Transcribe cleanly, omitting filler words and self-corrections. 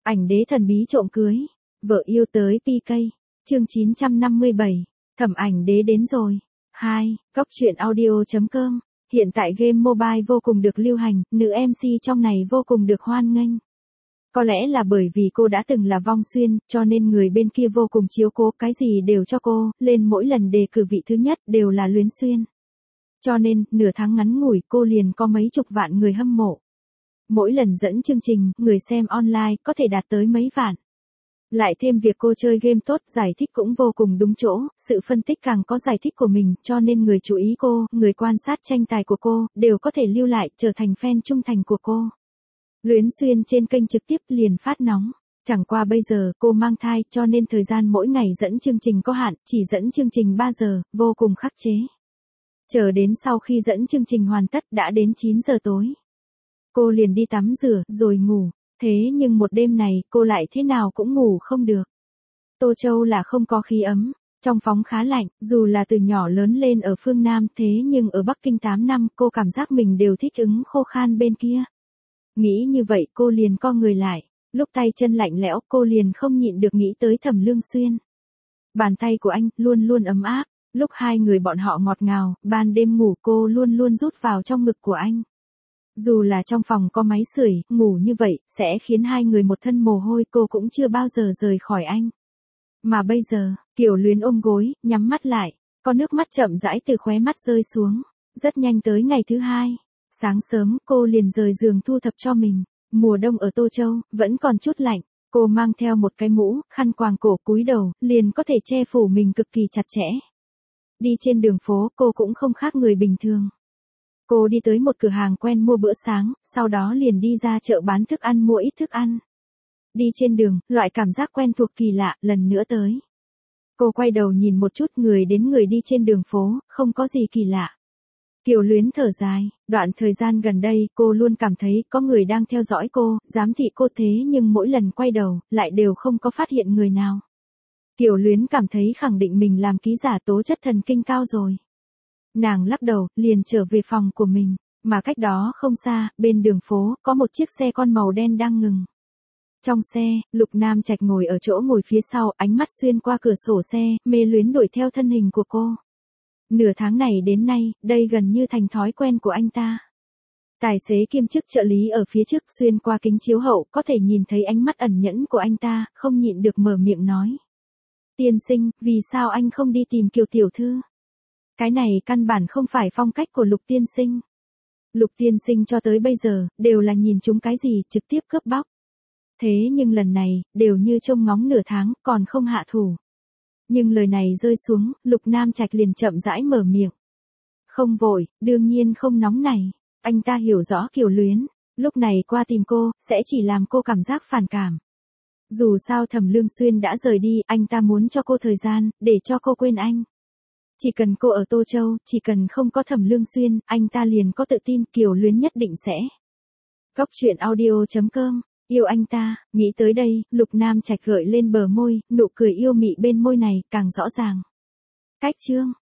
Ảnh đế thần bí trộm cưới. Vợ yêu tới PK. Chương 957. Thẩm ảnh đế đến rồi. 2. Cóc truyện audio.com. Hiện tại game mobile vô cùng được lưu hành, nữ MC trong này vô cùng được hoan nghênh. Có lẽ là bởi vì cô đã từng là Vong Xuyên, cho nên người bên kia vô cùng chiếu cố, cái gì đều cho cô, lên mỗi lần đề cử vị thứ nhất đều là Luyến Xuyên. Cho nên, nửa tháng ngắn ngủi cô liền có mấy chục vạn người hâm mộ. Mỗi lần dẫn chương trình, người xem online có thể đạt tới mấy vạn. Lại thêm việc cô chơi game tốt, giải thích cũng vô cùng đúng chỗ, sự phân tích càng có giải thích của mình, cho nên người chú ý cô, người quan sát tranh tài của cô, đều có thể lưu lại, trở thành fan trung thành của cô. Luyến Xuyên trên kênh trực tiếp liền phát nóng. Chẳng qua bây giờ cô mang thai, cho nên thời gian mỗi ngày dẫn chương trình có hạn, chỉ dẫn chương trình 3 giờ, vô cùng khắc chế. Chờ đến sau khi dẫn chương trình hoàn tất đã đến 9 giờ tối. Cô liền đi tắm rửa, rồi ngủ. Thế nhưng một đêm này, cô lại thế nào cũng ngủ không được. Tô Châu là không có khí ấm, trong phòng khá lạnh, dù là từ nhỏ lớn lên ở phương Nam, thế nhưng ở Bắc Kinh 8 năm, cô cảm giác mình đều thích ứng khô khan bên kia. Nghĩ như vậy cô liền co người lại, lúc tay chân lạnh lẽo cô liền không nhịn được nghĩ tới Thẩm Lương Xuyên. Bàn tay của anh luôn luôn ấm áp, lúc hai người bọn họ ngọt ngào, ban đêm ngủ cô luôn luôn rút vào trong ngực của anh. Dù là trong phòng có máy sưởi, ngủ như vậy, sẽ khiến hai người một thân mồ hôi, cô cũng chưa bao giờ rời khỏi anh. Mà bây giờ, Kiều Luyến ôm gối, nhắm mắt lại, có nước mắt chậm rãi từ khóe mắt rơi xuống. Rất nhanh tới ngày thứ hai. Sáng sớm, cô liền rời giường thu thập cho mình. Mùa đông ở Tô Châu, vẫn còn chút lạnh. Cô mang theo một cái mũ, khăn quàng cổ, cúi đầu, liền có thể che phủ mình cực kỳ chặt chẽ. Đi trên đường phố, cô cũng không khác người bình thường. Cô đi tới một cửa hàng quen mua bữa sáng, sau đó liền đi ra chợ bán thức ăn mua ít thức ăn. Đi trên đường, loại cảm giác quen thuộc kỳ lạ, lần nữa tới. Cô quay đầu nhìn một chút, người đến người đi trên đường phố, không có gì kỳ lạ. Kiều Luyến thở dài, đoạn thời gian gần đây, cô luôn cảm thấy có người đang theo dõi cô, giám thị cô, thế nhưng mỗi lần quay đầu, lại đều không có phát hiện người nào. Kiều Luyến cảm thấy khẳng định mình làm ký giả tố chất thần kinh cao rồi. Nàng lắc đầu, liền trở về phòng của mình, mà cách đó không xa, bên đường phố, có một chiếc xe con màu đen đang ngừng. Trong xe, Lục Nam Trạch ngồi ở chỗ ngồi phía sau, ánh mắt xuyên qua cửa sổ xe, mê luyến đuổi theo thân hình của cô. Nửa tháng này đến nay, đây gần như thành thói quen của anh ta. Tài xế kiêm chức trợ lý ở phía trước, xuyên qua kính chiếu hậu, có thể nhìn thấy ánh mắt ẩn nhẫn của anh ta, không nhịn được mở miệng nói. Tiên sinh, vì sao anh không đi tìm Kiều tiểu thư? Cái này căn bản không phải phong cách của Lục tiên sinh. Lục tiên sinh cho tới bây giờ, đều là nhìn chúng cái gì, trực tiếp cướp bóc. Thế nhưng lần này, đều như trông ngóng nửa tháng, còn không hạ thủ. Nhưng lời này rơi xuống, Lục Nam Trạch liền chậm rãi mở miệng. Không vội, đương nhiên không nóng này. Anh ta hiểu rõ Kiều Luyến, lúc này qua tìm cô, sẽ chỉ làm cô cảm giác phản cảm. Dù sao Thẩm Lương Xuyên đã rời đi, anh ta muốn cho cô thời gian, để cho cô quên anh. Chỉ cần cô ở Tô Châu, chỉ cần không có Thẩm Lương Xuyên, anh ta liền có tự tin Kiều Luyến nhất định sẽ. Cóc truyện audio.com. Yêu anh ta, nghĩ tới đây, Lục Nam Trạch gợi lên bờ môi, nụ cười yêu mị bên môi này, càng rõ ràng. Cách chương.